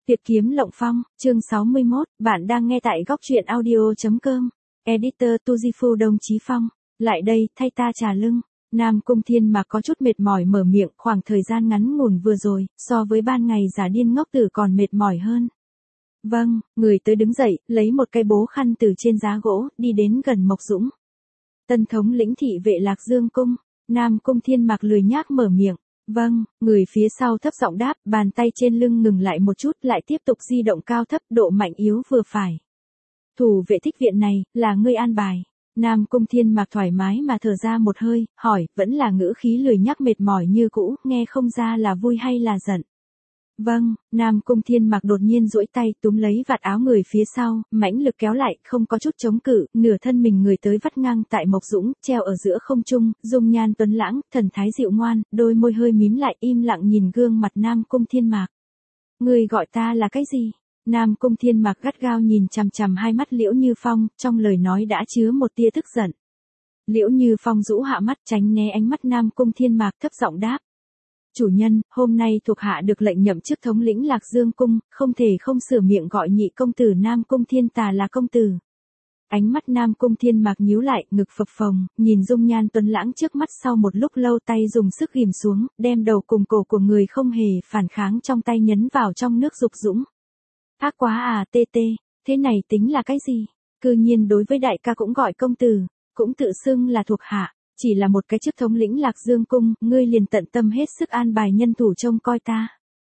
Tuyệt kiếm Lộng Phong, chương 61, bạn đang nghe tại góc truyện audio.com. Editor Tujifu Đồng Chí Phong, lại đây, thay ta trà lưng. Nam Cung Thiên Mạc có chút mệt mỏi mở miệng, khoảng thời gian ngắn ngủn vừa rồi, so với ban ngày giả điên ngốc tử còn mệt mỏi hơn. Vâng, người tới đứng dậy, lấy một cái bố khăn từ trên giá gỗ, đi đến gần Mộc Dũng. Tân thống lĩnh thị vệ Lạc Dương Cung, Nam Cung Thiên Mạc lười nhác mở miệng. Vâng, người phía sau thấp giọng đáp, bàn tay trên lưng ngừng lại một chút, lại tiếp tục di động cao thấp, độ mạnh yếu vừa phải. Thủ vệ thích viện này, là ngươi an bài. Nam Cung Thiên Mạc thoải mái mà thở ra một hơi, hỏi, vẫn là ngữ khí lười nhác mệt mỏi như cũ, nghe không ra là vui hay là giận. Vâng, Nam Cung Thiên Mạc đột nhiên duỗi tay túm lấy vạt áo người phía sau, mãnh lực kéo lại, không có chút chống cự, nửa thân mình người tới vắt ngang tại Mộc Dũng, treo ở giữa không trung, dung nhan tuấn lãng, thần thái dịu ngoan, đôi môi hơi mím lại im lặng nhìn gương mặt Nam Cung Thiên Mạc. Người gọi ta là cái gì? Nam Cung Thiên Mạc gắt gao nhìn chằm chằm hai mắt Liễu Như Phong, trong lời nói đã chứa một tia tức giận. Liễu Như Phong rũ hạ mắt tránh né ánh mắt Nam Cung Thiên Mạc thấp giọng đáp. Chủ nhân, hôm nay thuộc hạ được lệnh nhậm chức thống lĩnh Lạc Dương Cung, không thể không sửa miệng gọi nhị công tử Nam Cung Thiên Tà là công tử. Ánh mắt Nam Cung Thiên Mạc nhíu lại, ngực phập phồng, nhìn dung nhan tuấn lãng trước mắt sau một lúc lâu tay dùng sức ghim xuống, đem đầu cùng cổ của người không hề phản kháng trong tay nhấn vào trong nước dục dũng. Ác quá à tê tê, thế này tính là cái gì? Cư nhiên đối với đại ca cũng gọi công tử, cũng tự xưng là thuộc hạ. Chỉ là một cái chức thống lĩnh Lạc Dương Cung, ngươi liền tận tâm hết sức an bài nhân thủ trông coi ta.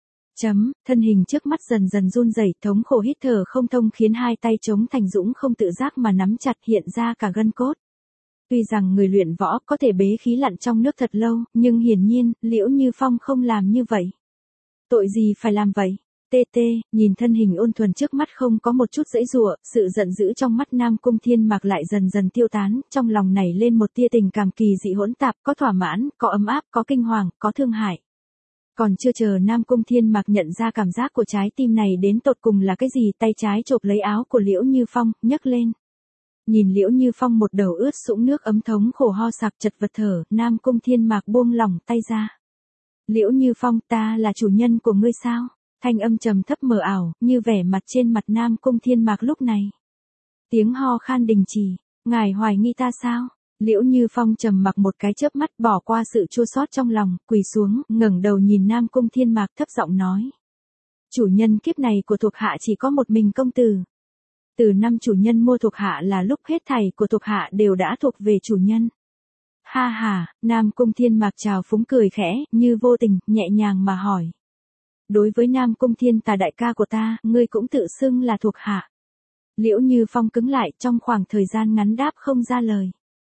Thân hình trước mắt dần dần run rẩy, thống khổ hít thở không thông khiến hai tay chống thành dũng không tự giác mà nắm chặt hiện ra cả gân cốt. Tuy rằng người luyện võ có thể bế khí lặn trong nước thật lâu, nhưng hiển nhiên, Liễu Như Phong không làm như vậy. Tội gì phải làm vậy? Tê tê, nhìn thân hình ôn thuần trước mắt không có một chút giãy giụa, sự giận dữ trong mắt Nam Cung Thiên Mạc lại dần dần tiêu tán, trong lòng nảy lên một tia tình cảm kỳ dị hỗn tạp, có thỏa mãn, có ấm áp, có kinh hoàng, có thương hại. Còn chưa chờ Nam Cung Thiên Mạc nhận ra cảm giác của trái tim này đến tột cùng là cái gì, tay trái chộp lấy áo của Liễu Như Phong, nhấc lên. Nhìn Liễu Như Phong một đầu ướt sũng nước ấm thống khổ ho sặc chật vật thở, Nam Cung Thiên Mạc buông lỏng tay ra. Liễu Như Phong, ta là chủ nhân của ngươi sao? Thanh âm trầm thấp mờ ảo, như vẻ mặt trên mặt Nam Cung Thiên Mạc lúc này. Tiếng ho khan đình chỉ, ngài hoài nghi ta sao? Liễu Như Phong trầm mặc một cái chớp mắt bỏ qua sự chua xót trong lòng, quỳ xuống, ngẩng đầu nhìn Nam Cung Thiên Mạc thấp giọng nói. Chủ nhân kiếp này của thuộc hạ chỉ có một mình công tử. Từ năm chủ nhân mua thuộc hạ là lúc hết thảy của thuộc hạ đều đã thuộc về chủ nhân. Ha ha, Nam Cung Thiên Mạc trào phúng cười khẽ, như vô tình, nhẹ nhàng mà hỏi. Đối với Nam Cung Thiên Tà đại ca của ta, ngươi cũng tự xưng là thuộc hạ. Liễu Như Phong cứng lại trong khoảng thời gian ngắn đáp không ra lời.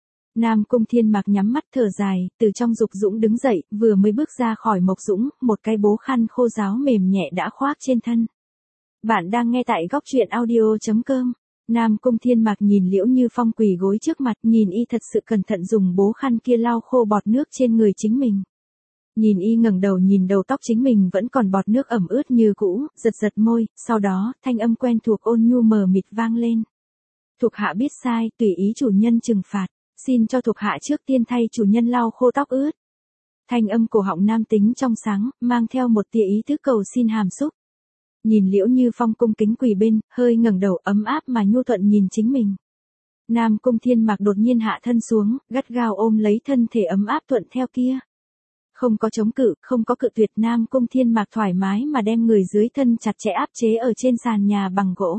Nam Cung Thiên Mạc nhắm mắt thở dài, từ trong dục dũng đứng dậy, vừa mới bước ra khỏi Mộc Dũng, một cái bố khăn khô ráo mềm nhẹ đã khoác trên thân. Bạn đang nghe tại góc truyện audio.com. Nam Cung Thiên Mạc nhìn Liễu Như Phong quỳ gối trước mặt, nhìn y thật sự cẩn thận dùng bố khăn kia lau khô bọt nước trên người chính mình. Nhìn y ngẩng đầu nhìn đầu tóc chính mình vẫn còn bọt nước ẩm ướt như cũ, giật giật môi, sau đó, thanh âm quen thuộc ôn nhu mờ mịt vang lên. Thuộc hạ biết sai, tùy ý chủ nhân trừng phạt, xin cho thuộc hạ trước tiên thay chủ nhân lau khô tóc ướt. Thanh âm cổ họng nam tính trong sáng, mang theo một tia ý thức cầu xin hàm xúc. Nhìn Liễu Như Phong cung kính quỳ bên, hơi ngẩng đầu ấm áp mà nhu thuận nhìn chính mình. Nam Cung Thiên Mạc đột nhiên hạ thân xuống, gắt gao ôm lấy thân thể ấm áp thuận theo kia. Không có chống cự, không có cự tuyệt, Nam Cung Thiên Mạc thoải mái mà đem người dưới thân chặt chẽ áp chế ở trên sàn nhà bằng gỗ.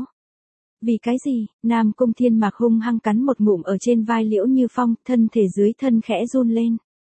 Vì cái gì? Nam Cung Thiên Mạc hung hăng cắn một ngụm ở trên vai Liễu Như Phong, thân thể dưới thân khẽ run lên.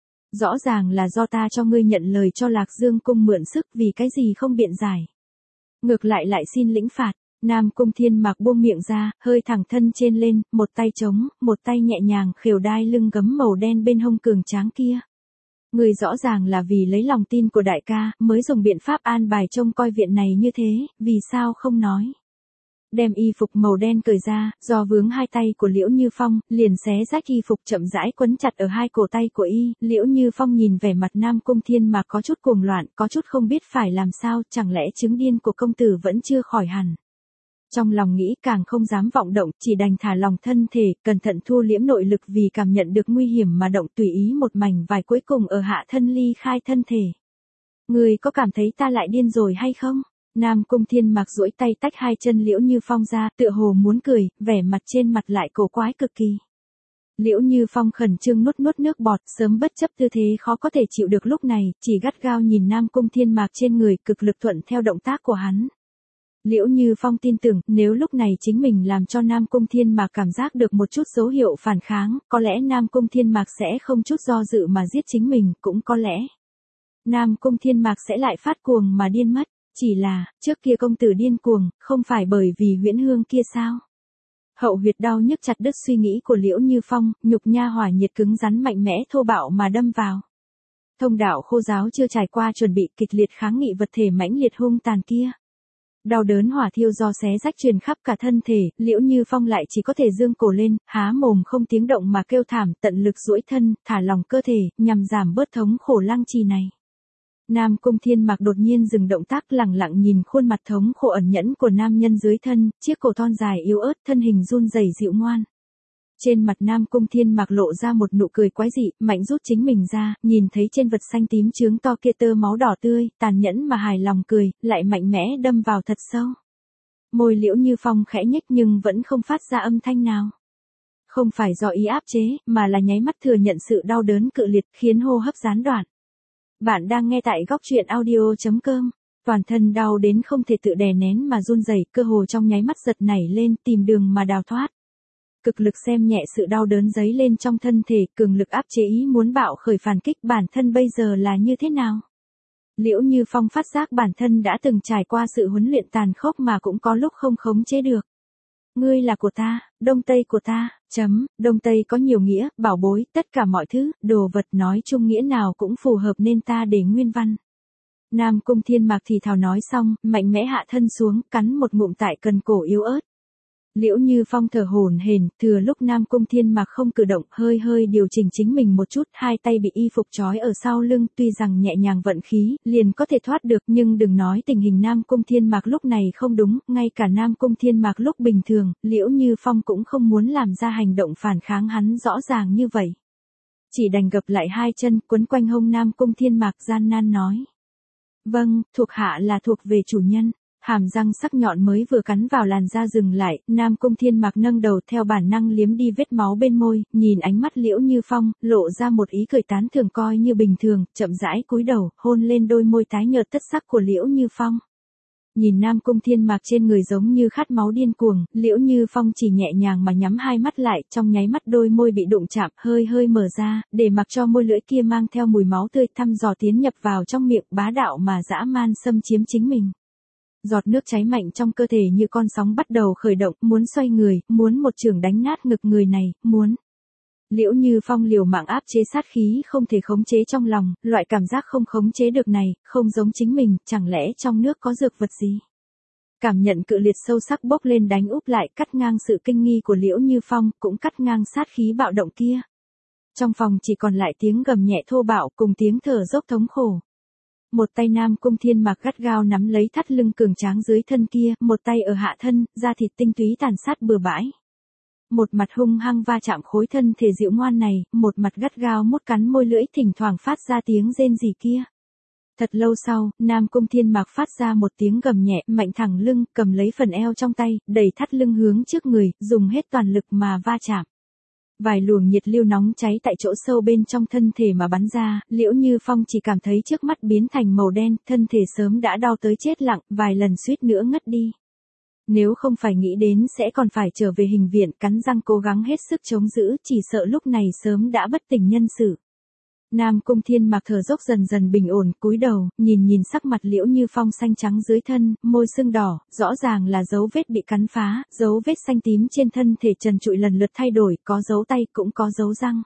Rõ ràng là do ta cho ngươi nhận lời cho Lạc Dương Cung mượn sức, vì cái gì không biện giải. Ngược lại xin lĩnh phạt. Nam Cung Thiên Mạc buông miệng ra, hơi thẳng thân trên lên, một tay chống, một tay nhẹ nhàng khều đai lưng gấm màu đen bên hông cường tráng kia. Người rõ ràng là vì lấy lòng tin của đại ca, mới dùng biện pháp an bài trông coi viện này như thế, vì sao không nói. Đem y phục màu đen cởi ra, do vướng hai tay của Liễu Như Phong, liền xé rách y phục chậm rãi quấn chặt ở hai cổ tay của y. Liễu Như Phong nhìn vẻ mặt Nam Cung Thiên Mạc có chút cuồng loạn, có chút không biết phải làm sao, chẳng lẽ chứng điên của công tử vẫn chưa khỏi hẳn. Trong lòng nghĩ càng không dám vọng động, chỉ đành thả lòng thân thể, cẩn thận thu liễm nội lực vì cảm nhận được nguy hiểm mà động tùy ý một mảnh vải cuối cùng ở hạ thân ly khai thân thể. Người có cảm thấy ta lại điên rồi hay không? Nam Cung Thiên Mạc duỗi tay tách hai chân Liễu Như Phong ra, tựa hồ muốn cười, vẻ mặt trên mặt lại cổ quái cực kỳ. Liễu Như Phong khẩn trương nuốt nuốt nước bọt, sớm bất chấp tư thế khó có thể chịu được lúc này, chỉ gắt gao nhìn Nam Cung Thiên Mạc trên người, cực lực thuận theo động tác của hắn. Liễu Như Phong tin tưởng, nếu lúc này chính mình làm cho Nam Cung Thiên Mạc cảm giác được một chút dấu hiệu phản kháng, có lẽ Nam Cung Thiên Mạc sẽ không chút do dự mà giết chính mình, cũng có lẽ Nam Cung Thiên Mạc sẽ lại phát cuồng mà điên mất. Chỉ là, trước kia công tử điên cuồng, không phải bởi vì Huyễn Hương kia sao? Hậu huyệt đau nhức chặt đứt suy nghĩ của Liễu Như Phong, nhục nha hỏa nhiệt cứng rắn mạnh mẽ thô bạo mà đâm vào. Thông đạo khô ráo chưa trải qua chuẩn bị, kịch liệt kháng nghị vật thể mãnh liệt hung tàn kia. Đau đớn hỏa thiêu do xé rách truyền khắp cả thân thể, Liễu Như Phong lại chỉ có thể dương cổ lên, há mồm không tiếng động mà kêu thảm, tận lực duỗi thân, thả lỏng cơ thể, nhằm giảm bớt thống khổ lăng trì này. Nam Cung Thiên Mạc đột nhiên dừng động tác, lẳng lặng nhìn khuôn mặt thống khổ ẩn nhẫn của nam nhân dưới thân, chiếc cổ thon dài yếu ớt, thân hình run rẩy dịu ngoan. Trên mặt Nam Cung Thiên Mạc lộ ra một nụ cười quái dị, mạnh rút chính mình ra, nhìn thấy trên vật xanh tím chướng to kia tơ máu đỏ tươi, tàn nhẫn mà hài lòng cười, lại mạnh mẽ đâm vào thật sâu. Môi Liễu Như Phong khẽ nhếch nhưng vẫn không phát ra âm thanh nào. Không phải do ý áp chế, mà là nháy mắt thừa nhận sự đau đớn cự liệt, khiến hô hấp gián đoạn. Bạn đang nghe tại góc truyện audio.com. Toàn thân đau đến không thể tự đè nén mà run rẩy, cơ hồ trong nháy mắt giật nảy lên, tìm đường mà đào thoát. Cực lực xem nhẹ sự đau đớn dấy lên trong thân thể, cường lực áp chế ý muốn bạo khởi phản kích, bản thân bây giờ là như thế nào? Liễu Như Phong phát giác bản thân đã từng trải qua sự huấn luyện tàn khốc mà cũng có lúc không khống chế được. Ngươi là của ta, Đông Tây của ta, Đông Tây có nhiều nghĩa, bảo bối, tất cả mọi thứ, đồ vật nói chung nghĩa nào cũng phù hợp nên ta để nguyên văn. Nam Cung Thiên Mạc thì thào nói xong, mạnh mẽ hạ thân xuống, cắn một ngụm tại cần cổ yếu ớt. Liễu Như Phong thở hổn hển, thừa lúc Nam Cung Thiên Mạc không cử động, hơi hơi điều chỉnh chính mình một chút, hai tay bị y phục trói ở sau lưng, tuy rằng nhẹ nhàng vận khí, liền có thể thoát được, nhưng đừng nói tình hình Nam Cung Thiên Mạc lúc này không đúng, ngay cả Nam Cung Thiên Mạc lúc bình thường, Liễu Như Phong cũng không muốn làm ra hành động phản kháng hắn rõ ràng như vậy. Chỉ đành gập lại hai chân, quấn quanh hông Nam Cung Thiên Mạc, gian nan nói. Vâng, thuộc hạ là thuộc về chủ nhân. Hàm răng sắc nhọn mới vừa cắn vào làn da dừng lại, Nam Cung Thiên Mạc nâng đầu theo bản năng liếm đi vết máu bên môi, nhìn ánh mắt Liễu Như Phong, lộ ra một ý cười tán thưởng coi như bình thường, chậm rãi cúi đầu, hôn lên đôi môi tái nhợt tất sắc của Liễu Như Phong. Nhìn Nam Cung Thiên Mạc trên người giống như khát máu điên cuồng, Liễu Như Phong chỉ nhẹ nhàng mà nhắm hai mắt lại, trong nháy mắt đôi môi bị đụng chạm, hơi hơi mở ra, để mặc cho môi lưỡi kia mang theo mùi máu tươi thăm dò tiến nhập vào trong miệng, bá đạo mà dã man xâm chiếm chính mình. Giọt nước cháy mạnh trong cơ thể như con sóng bắt đầu khởi động, muốn xoay người, muốn một chưởng đánh nát ngực người này, muốn. Liễu Như Phong liều mạng áp chế sát khí không thể khống chế trong lòng, loại cảm giác không khống chế được này, không giống chính mình, chẳng lẽ trong nước có dược vật gì? Cảm nhận cự liệt sâu sắc bốc lên đánh úp lại, cắt ngang sự kinh nghi của Liễu Như Phong, cũng cắt ngang sát khí bạo động kia. Trong phòng chỉ còn lại tiếng gầm nhẹ thô bạo cùng tiếng thở dốc thống khổ. Một tay Nam Cung Thiên Mạc gắt gao nắm lấy thắt lưng cường tráng dưới thân kia, một tay ở hạ thân, da thịt tinh túy tàn sát bừa bãi. Một mặt hung hăng va chạm khối thân thể dịu ngoan này, một mặt gắt gao mút cắn môi lưỡi thỉnh thoảng phát ra tiếng rên rỉ kia. Thật lâu sau, Nam Cung Thiên Mạc phát ra một tiếng gầm nhẹ, mạnh thẳng lưng, cầm lấy phần eo trong tay, đẩy thắt lưng hướng trước người, dùng hết toàn lực mà va chạm. Vài luồng nhiệt lưu nóng cháy tại chỗ sâu bên trong thân thể mà bắn ra, Liễu Như Phong chỉ cảm thấy trước mắt biến thành màu đen, thân thể sớm đã đau tới chết lặng, vài lần suýt nữa ngất đi. Nếu không phải nghĩ đến sẽ còn phải trở về hình viện, cắn răng cố gắng hết sức chống giữ, chỉ sợ lúc này sớm đã bất tỉnh nhân sự. Nam Cung Thiên Mạc thở dốc dần dần bình ổn, cúi đầu, nhìn sắc mặt Liễu Như Phong xanh trắng dưới thân, môi sưng đỏ, rõ ràng là dấu vết bị cắn phá, dấu vết xanh tím trên thân thể trần trụi lần lượt thay đổi, có dấu tay cũng có dấu răng.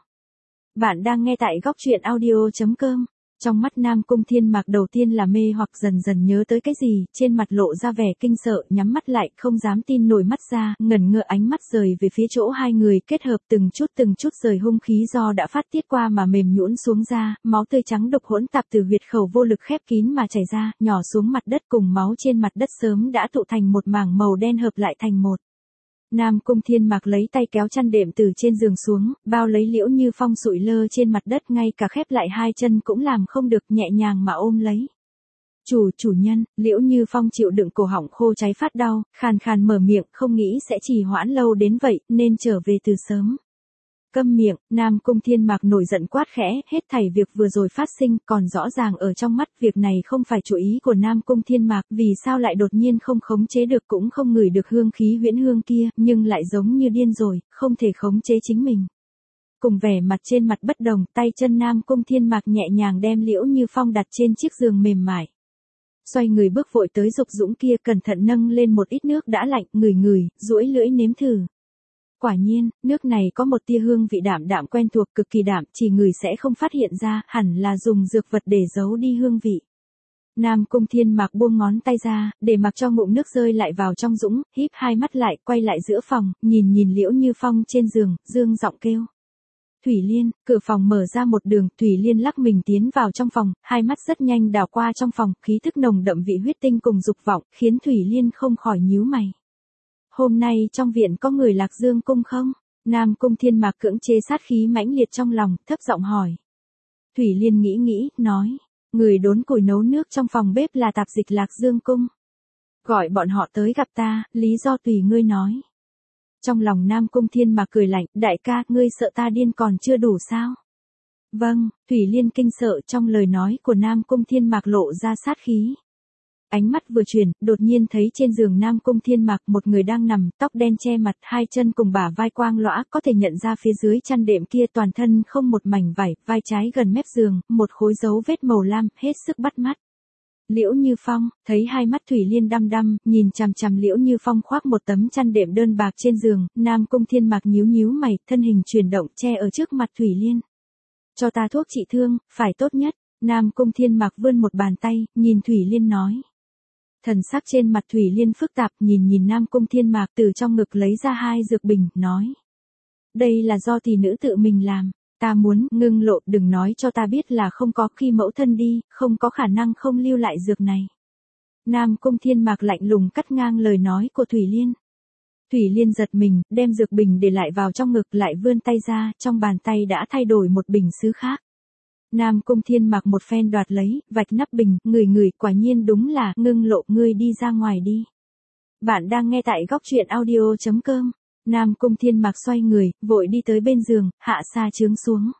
Bạn đang nghe tại góc truyện audio.com. Trong mắt Nam Cung Thiên Mạc đầu tiên là mê hoặc, dần dần nhớ tới cái gì, trên mặt lộ ra vẻ kinh sợ, nhắm mắt lại, không dám tin nổi mắt ra, ngẩn ngơ ánh mắt rời về phía chỗ hai người, kết hợp từng chút rời hung khí do đã phát tiết qua mà mềm nhũn xuống ra, máu tươi trắng đục hỗn tạp từ huyệt khẩu vô lực khép kín mà chảy ra, nhỏ xuống mặt đất cùng máu trên mặt đất sớm đã tụ thành một mảng màu đen hợp lại thành một. Nam Cung Thiên Mạc lấy tay kéo chăn đệm từ trên giường xuống, bao lấy Liễu Như Phong sụi lơ trên mặt đất, ngay cả khép lại hai chân cũng làm không được, nhẹ nhàng mà ôm lấy. Chủ nhân, Liễu Như Phong chịu đựng cổ họng khô cháy phát đau, khàn khàn mở miệng, không nghĩ sẽ trì hoãn lâu đến vậy, nên trở về từ sớm. Câm miệng, Nam Cung Thiên Mạc nổi giận quát khẽ, hết thảy việc vừa rồi phát sinh, còn rõ ràng ở trong mắt, việc này không phải chủ ý của Nam Cung Thiên Mạc, vì sao lại đột nhiên không khống chế được cũng không ngửi được hương khí huyễn hương kia, nhưng lại giống như điên rồi, không thể khống chế chính mình. Cùng vẻ mặt trên mặt bất đồng, tay chân Nam Cung Thiên Mạc nhẹ nhàng đem Liễu Như Phong đặt trên chiếc giường mềm mại. Xoay người bước vội tới Dục Dũng kia, cẩn thận nâng lên một ít nước đã lạnh, ngửi, duỗi lưỡi nếm thử. Quả nhiên, nước này có một tia hương vị đạm đạm quen thuộc, cực kỳ đạm, chỉ người sẽ không phát hiện ra, hẳn là dùng dược vật để giấu đi hương vị. Nam Cung Thiên Mạc buông ngón tay ra, để mặc cho ngụm nước rơi lại vào trong Dũng, híp hai mắt lại, quay lại giữa phòng, nhìn Liễu Như Phong trên giường, dương giọng kêu. Thủy Liên, cửa phòng mở ra một đường, Thủy Liên lắc mình tiến vào trong phòng, hai mắt rất nhanh đảo qua trong phòng, khí thức nồng đậm vị huyết tinh cùng dục vọng, khiến Thủy Liên không khỏi nhíu mày. Hôm nay trong viện có người Lạc Dương cung không? Nam Cung Thiên Mạc cưỡng chế sát khí mãnh liệt trong lòng, thấp giọng hỏi. Thủy Liên nghĩ, nói, người đốn củi nấu nước trong phòng bếp là tạp dịch Lạc Dương cung. Gọi bọn họ tới gặp ta, lý do tùy ngươi nói. Trong lòng Nam Cung Thiên Mạc cười lạnh, đại ca, ngươi sợ ta điên còn chưa đủ sao? Vâng, Thủy Liên kinh sợ, trong lời nói của Nam Cung Thiên Mạc lộ ra sát khí. Ánh mắt vừa chuyển, đột nhiên thấy trên giường Nam Cung Thiên Mạc một người đang nằm, tóc đen che mặt, hai chân cùng bả vai quang lõa, có thể nhận ra phía dưới chăn đệm kia toàn thân không một mảnh vải, vai trái gần mép giường, một khối dấu vết màu lam, hết sức bắt mắt. Liễu Như Phong, thấy hai mắt Thủy Liên đăm đăm, nhìn chằm chằm Liễu Như Phong khoác một tấm chăn đệm đơn bạc trên giường, Nam Cung Thiên Mạc nhíu mày, thân hình chuyển động che ở trước mặt Thủy Liên. Cho ta thuốc trị thương, phải tốt nhất. Nam Cung Thiên Mạc vươn một bàn tay, nhìn Thủy Liên nói. Thần sắc trên mặt Thủy Liên phức tạp, nhìn Nam Cung Thiên Mạc, từ trong ngực lấy ra 2 dược bình, nói. Đây là do tỷ nữ tự mình làm. Ta muốn, Ngưng Lộ, đừng nói cho ta biết là không có, khi mẫu thân đi, không có khả năng không lưu lại dược này. Nam Cung Thiên Mạc lạnh lùng cắt ngang lời nói của Thủy Liên. Thủy Liên giật mình, đem dược bình để lại vào trong ngực, lại vươn tay ra, trong bàn tay đã thay đổi một bình sứ khác. Nam Cung Thiên Mạc một phen đoạt lấy, vạch nắp bình, ngửi, quả nhiên đúng là, Ngưng Lộ, ngươi đi ra ngoài đi. Bạn đang nghe tại góc truyện audio.com. Nam Cung Thiên Mạc xoay người, vội đi tới bên giường, hạ sa chướng xuống.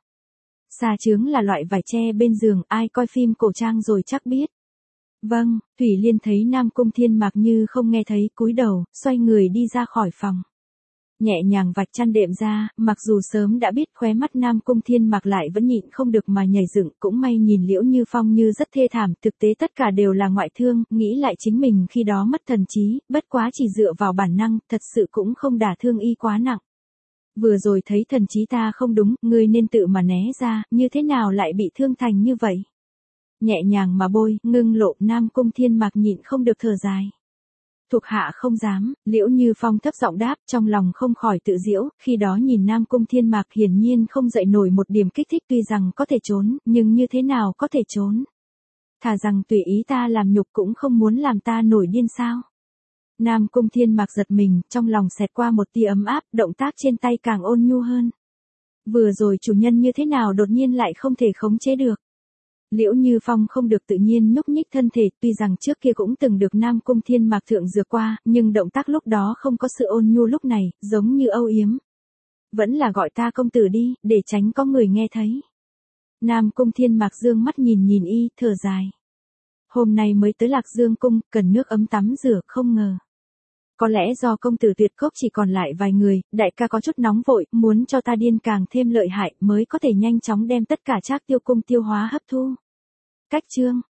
Sa chướng là loại vải che bên giường, ai coi phim cổ trang rồi chắc biết. Vâng, Thủy Liên thấy Nam Cung Thiên Mạc như không nghe thấy, cúi đầu, xoay người đi ra khỏi phòng. Nhẹ nhàng vạch chăn đệm ra, mặc dù sớm đã biết, khóe mắt Nam Cung Thiên Mạc lại vẫn nhịn không được mà nhảy dựng, cũng may nhìn Liễu Như Phong như rất thê thảm, thực tế tất cả đều là ngoại thương, nghĩ lại chính mình khi đó mất thần trí, bất quá chỉ dựa vào bản năng, thật sự cũng không đả thương y quá nặng. Vừa rồi thấy thần trí ta không đúng, ngươi nên tự mà né ra, như thế nào lại bị thương thành như vậy? Nhẹ nhàng mà bôi, Ngưng Lộ, Nam Cung Thiên Mạc nhịn không được thở dài. Thuộc hạ không dám, Liễu Như Phong thấp giọng đáp, trong lòng không khỏi tự giễu, khi đó nhìn Nam Cung Thiên Mạc hiển nhiên không dậy nổi một điểm kích thích, tuy rằng có thể trốn, nhưng như thế nào có thể trốn? Thà rằng tùy ý ta làm nhục cũng không muốn làm ta nổi điên sao? Nam Cung Thiên Mạc giật mình, trong lòng xẹt qua một tia ấm áp, động tác trên tay càng ôn nhu hơn. Vừa rồi chủ nhân như thế nào đột nhiên lại không thể khống chế được? Liễu Như Phong không được tự nhiên nhúc nhích thân thể, tuy rằng trước kia cũng từng được Nam Cung Thiên Mạc thượng dược qua, nhưng động tác lúc đó không có sự ôn nhu lúc này, giống như âu yếm. Vẫn là gọi ta công tử đi, để tránh có người nghe thấy. Nam Cung Thiên Mạc dương mắt nhìn y, thở dài. Hôm nay mới tới Lạc Dương cung, cần nước ấm tắm rửa, không ngờ. Có lẽ do công tử tuyệt cốc chỉ còn lại vài người, đại ca có chút nóng vội, muốn cho ta điên càng thêm lợi hại, mới có thể nhanh chóng đem tất cả Trác Tiêu cung tiêu hóa hấp thu. Cách chương